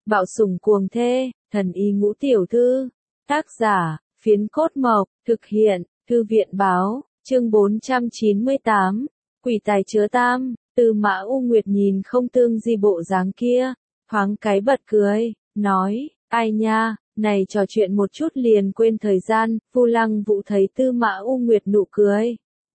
Bạo sủng cuồng thê, thần y ngũ tiểu thư. Tác giả, Phiến Cốt Mộc, thực hiện, Thư viện báo, chương 498, Quỷ tài chứa tam. Tư Mã U Nguyệt nhìn không tương di bộ dáng kia, thoáng cái bật cười, nói, ai nha, này trò chuyện một chút liền quên thời gian. Vu Lăng Vũ thấy Tư Mã U Nguyệt nụ cười,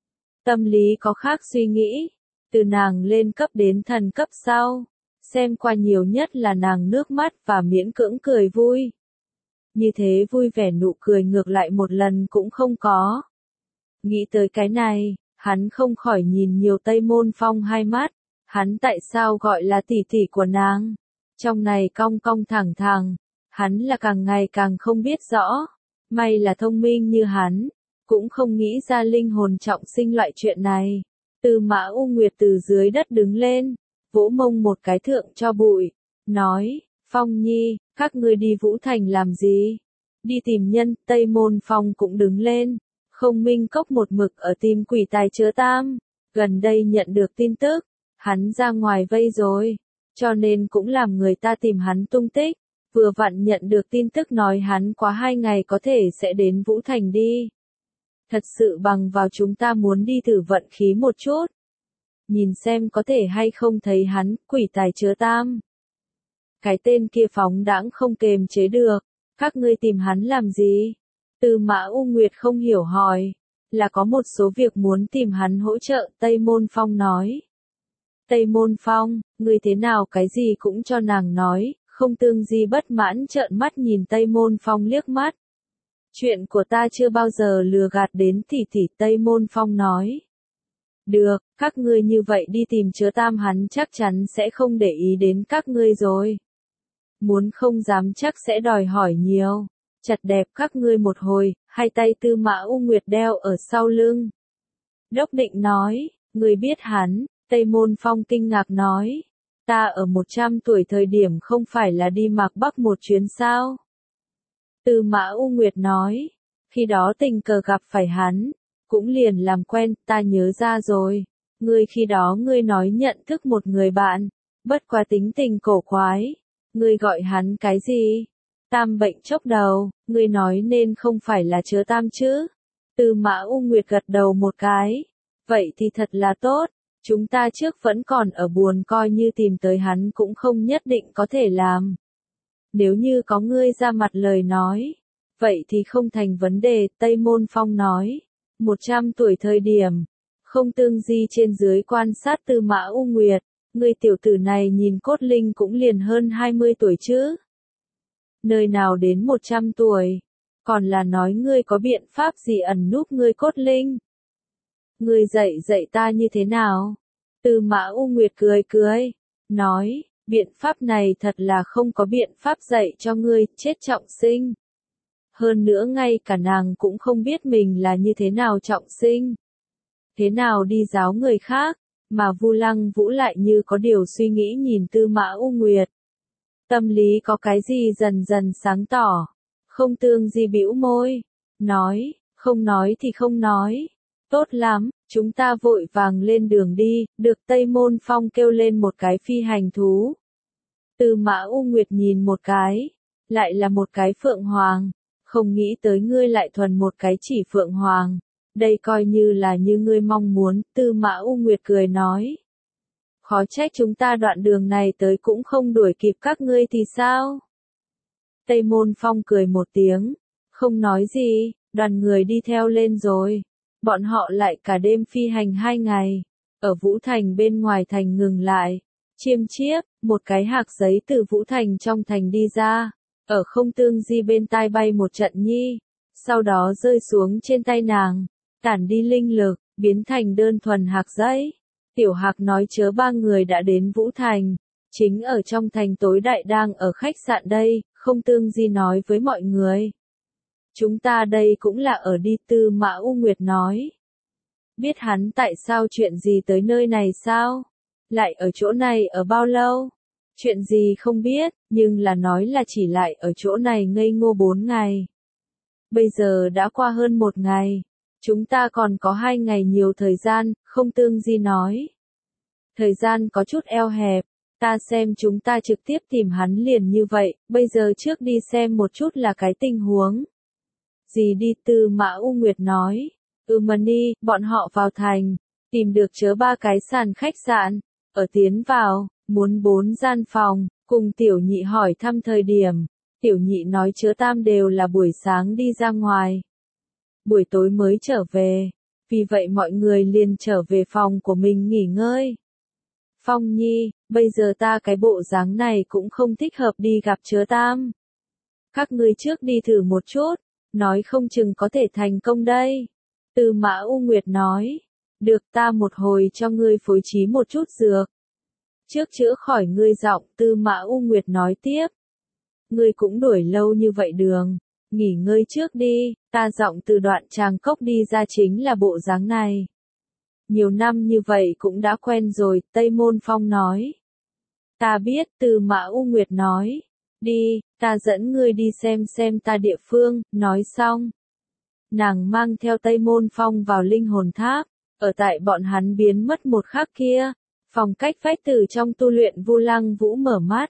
tâm lý có khác suy nghĩ. Từ nàng lên cấp đến thần cấp sau, xem qua nhiều nhất là nàng nước mắt và miễn cưỡng cười vui. Như thế vui vẻ nụ cười ngược lại một lần cũng không có. Nghĩ tới cái này, hắn không khỏi nhìn nhiều Tây Môn Phong hai mắt. Hắn tại sao gọi là tỷ tỷ của nàng? Trong này cong cong thẳng thẳng, hắn là càng ngày càng không biết rõ. May là thông minh như hắn, cũng không nghĩ ra linh hồn trọng sinh loại chuyện này. Tư Mã U Nguyệt từ dưới đất đứng lên, vỗ mông một cái thượng cho bụi, nói, Phong Nhi, các ngươi đi Vũ Thành làm gì? Đi tìm nhân. Tây Môn Phong cũng đứng lên, không Minh Cốc một mực ở tìm quỷ tài chứa tam, gần đây nhận được tin tức, hắn ra ngoài vây rồi, cho nên cũng làm người ta tìm hắn tung tích, vừa vặn nhận được tin tức nói hắn quá 2 ngày có thể sẽ đến Vũ Thành đi. Thật sự bằng vào chúng ta muốn đi thử vận khí một chút, nhìn xem có thể hay không thấy hắn, quỷ tài chứa tam. Cái tên kia phóng đãng không kềm chế được, các ngươi tìm hắn làm gì? Tư Mã U Nguyệt không hiểu hỏi, là có một số việc muốn tìm hắn hỗ trợ. Tây Môn Phong nói. Tây Môn Phong, ngươi thế nào cái gì cũng cho nàng nói. Không tương di bất mãn trợn mắt nhìn Tây Môn Phong liếc mắt. Chuyện của ta chưa bao giờ lừa gạt đến tỷ tỷ. Tây Môn Phong nói. Được, các ngươi như vậy đi tìm chứa tam, hắn chắc chắn sẽ không để ý đến các ngươi rồi. Muốn không dám chắc sẽ đòi hỏi nhiều. Chặt đẹp các ngươi một hồi. Hai tay Tư Mã U Nguyệt đeo ở sau lưng. Đốc Định nói, ngươi biết hắn? Tây Môn Phong kinh ngạc nói, ta ở 100 tuổi thời điểm không phải là đi Mạc Bắc một chuyến sao? Tư Mã U Nguyệt nói, khi đó tình cờ gặp phải hắn, cũng liền làm quen. Ta nhớ ra rồi, ngươi khi đó ngươi nói nhận thức một người bạn, bất quá tính tình cổ quái, ngươi gọi hắn cái gì? Tam bệnh chốc đầu, ngươi nói nên không phải là chứa tam chứ? Tư Mã U Nguyệt gật đầu một cái, vậy thì thật là tốt. Chúng ta trước vẫn còn ở buồn, coi như tìm tới hắn cũng không nhất định có thể làm. Nếu như có ngươi ra mặt lời nói, vậy thì không thành vấn đề. Tây Môn Phong nói, 100 tuổi thời điểm, không tương di trên dưới quan sát Tư Mã U Nguyệt, ngươi tiểu tử này nhìn cốt linh cũng liền hơn 20 tuổi chứ. Nơi nào đến 100 tuổi, còn là nói ngươi có biện pháp gì ẩn núp ngươi cốt linh? Ngươi dạy ta như thế nào? Tư Mã U Nguyệt cười cười, nói, biện pháp này thật là không có biện pháp dạy cho ngươi, chết trọng sinh. Hơn nữa ngay cả nàng cũng không biết mình là như thế nào trọng sinh. Thế nào đi giáo người khác, mà Vu Lăng Vũ lại như có điều suy nghĩ nhìn Tư Mã U Nguyệt. Tâm lý có cái gì dần dần sáng tỏ, không tương di bĩu môi, nói, không nói thì không nói. Tốt lắm, chúng ta vội vàng lên đường đi. Được. Tây Môn Phong kêu lên một cái phi hành thú. Tư Mã U Nguyệt nhìn một cái, lại là một cái phượng hoàng, không nghĩ tới ngươi lại thuần một cái chỉ phượng hoàng, đây coi như là như ngươi mong muốn. Tư Mã U Nguyệt cười nói, khó trách chúng ta đoạn đường này tới cũng không đuổi kịp các ngươi thì sao? Tây Môn Phong cười một tiếng, không nói gì. Đoàn người đi theo lên rồi. Bọn họ lại cả đêm phi hành 2 ngày, ở Vũ Thành bên ngoài thành ngừng lại. Chiêm chiếp, một cái hạc giấy từ Vũ Thành trong thành đi ra, ở không tương di bên tai bay một trận nhi, sau đó rơi xuống trên tay nàng, tản đi linh lực, biến thành đơn thuần hạc giấy. Tiểu hạc nói chớ 3 người đã đến Vũ Thành, chính ở trong thành tối đại đang ở khách sạn đây. Không tương di nói với mọi người, chúng ta đây cũng là ở đi. Tư Mã U Nguyệt nói, biết hắn tại sao chuyện gì tới nơi này sao? Lại ở chỗ này ở bao lâu? Chuyện gì không biết, nhưng là nói là chỉ lại ở chỗ này ngây ngô 4 ngày. Bây giờ đã qua hơn 1 ngày, chúng ta còn có 2 ngày nhiều thời gian. Không tương di nói, thời gian có chút eo hẹp, Ta xem chúng ta trực tiếp tìm hắn liền như vậy, bây giờ trước đi xem một chút là cái tình huống. Gì đi, Tư Mã U Nguyệt nói. Mani, bọn họ vào thành, tìm được chớ 3 cái sàn khách sạn, ở tiến vào, muốn 4 gian phòng, cùng tiểu nhị hỏi thăm thời điểm. Tiểu nhị nói chớ Tam đều là buổi sáng đi ra ngoài, buổi tối mới trở về, vì vậy mọi người liền trở về phòng của mình nghỉ ngơi. Phong Nhi, bây giờ ta cái bộ dáng này cũng không thích hợp đi gặp chớ Tam. Các ngươi trước đi thử một chút, nói không chừng có thể thành công đây. Tư Mã U Nguyệt nói, được, ta một hồi cho ngươi phối trí một chút dược. Trước chữa khỏi ngươi giọng, Tư Mã U Nguyệt nói tiếp. Ngươi cũng đuổi lâu như vậy đường, nghỉ ngơi trước đi, ta giọng từ đoạn Tràng Cốc đi ra chính là bộ dáng này. Nhiều năm như vậy cũng đã quen rồi, Tây Môn Phong nói. Ta biết, Tư Mã U Nguyệt nói. Đi, ta dẫn ngươi đi xem ta địa phương, nói xong. Nàng mang theo Tây Môn Phong vào linh hồn tháp, ở tại bọn hắn biến mất một khắc kia, Phong Cách Phách từ trong tu luyện Vu Lăng Vũ mở mắt.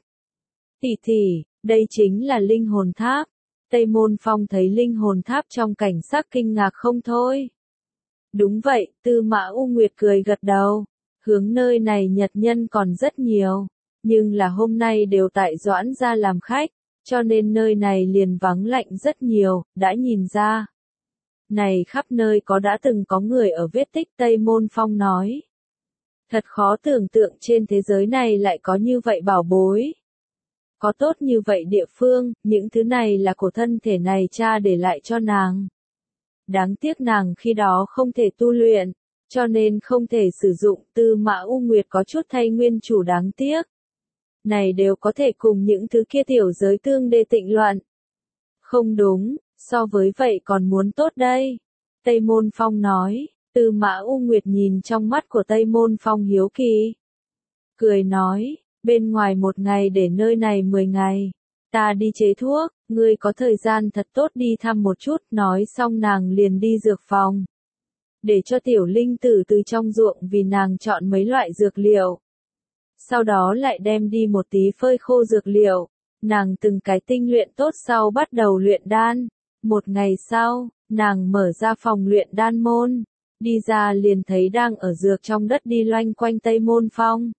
Tỷ, đây chính là linh hồn tháp. Tây Môn Phong thấy linh hồn tháp trong cảnh sắc kinh ngạc không thôi. Đúng vậy, Tư Mã U Nguyệt cười gật đầu. Hướng nơi này nhật nhân còn rất nhiều, nhưng là hôm nay đều tại Doãn gia làm khách, cho nên nơi này liền vắng lạnh rất nhiều, đã nhìn ra. Này khắp nơi đã từng có người ở vết tích, Tây Môn Phong nói. Thật khó tưởng tượng trên thế giới này lại có như vậy bảo bối. Có tốt như vậy địa phương, những thứ này là của thân thể này cha để lại cho nàng. Đáng tiếc nàng khi đó không thể tu luyện, cho nên không thể sử dụng. Tư Mã U Nguyệt có chút thay nguyên chủ đáng tiếc. Này đều có thể cùng những thứ kia tiểu giới tương đê tịnh loạn. Không đúng, so với vậy còn muốn tốt đây. Tây Môn Phong nói, Tư Mã U Nguyệt nhìn trong mắt của Tây Môn Phong hiếu kỳ. Cười nói, bên ngoài 1 ngày để nơi này 10 ngày. Ta đi chế thuốc, ngươi có thời gian thật tốt đi thăm một chút, nói xong nàng liền đi dược phòng. Để cho tiểu linh tử từ trong ruộng vì nàng chọn mấy loại dược liệu. Sau đó lại đem đi một tí phơi khô dược liệu, nàng từng cái tinh luyện tốt sau bắt đầu luyện đan. 1 ngày sau, nàng mở ra phòng luyện đan môn, đi ra liền thấy đang ở dược trong đất đi loanh quanh Tây Môn Phong.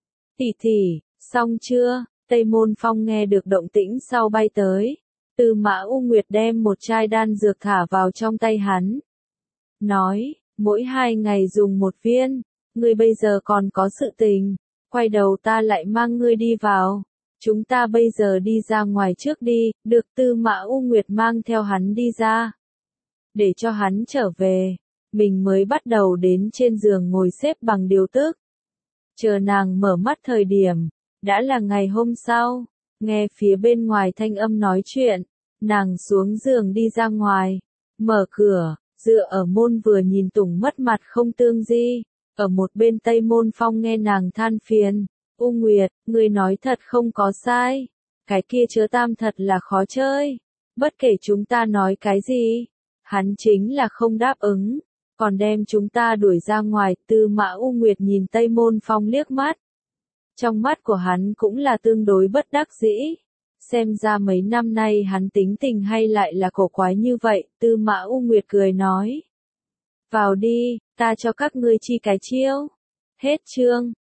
Tỷ, xong chưa? Tây Môn Phong nghe được động tĩnh sau bay tới. Tư Mã U Nguyệt đem một chai đan dược thả vào trong tay hắn. Nói, mỗi 2 ngày dùng 1 viên, ngươi bây giờ còn có sự tình, quay đầu ta lại mang ngươi đi vào. Chúng ta bây giờ đi ra ngoài trước đi, được. Tư Mã U Nguyệt mang theo hắn đi ra. Để cho hắn trở về, mình mới bắt đầu đến trên giường ngồi xếp bằng điều tức. Chờ nàng mở mắt thời điểm, đã là ngày hôm sau, nghe phía bên ngoài thanh âm nói chuyện, nàng xuống giường đi ra ngoài, mở cửa, dựa ở môn vừa nhìn Tùng mất mặt không tương di, ở một bên Tây Môn Phong nghe nàng than phiền, U Nguyệt, ngươi nói thật không có sai, cái kia chớ Tam thật là khó chơi, bất kể chúng ta nói cái gì, hắn chính là không đáp ứng, còn đem chúng ta đuổi ra ngoài. Tư Mã U Nguyệt nhìn Tây Môn Phong liếc mắt. Trong mắt của hắn cũng là tương đối bất đắc dĩ. Xem ra mấy năm nay hắn tính tình hay lại là cổ quái như vậy. Tư Mã U Nguyệt cười nói. Vào đi, ta cho các ngươi chi cái chiêu. Hết chương.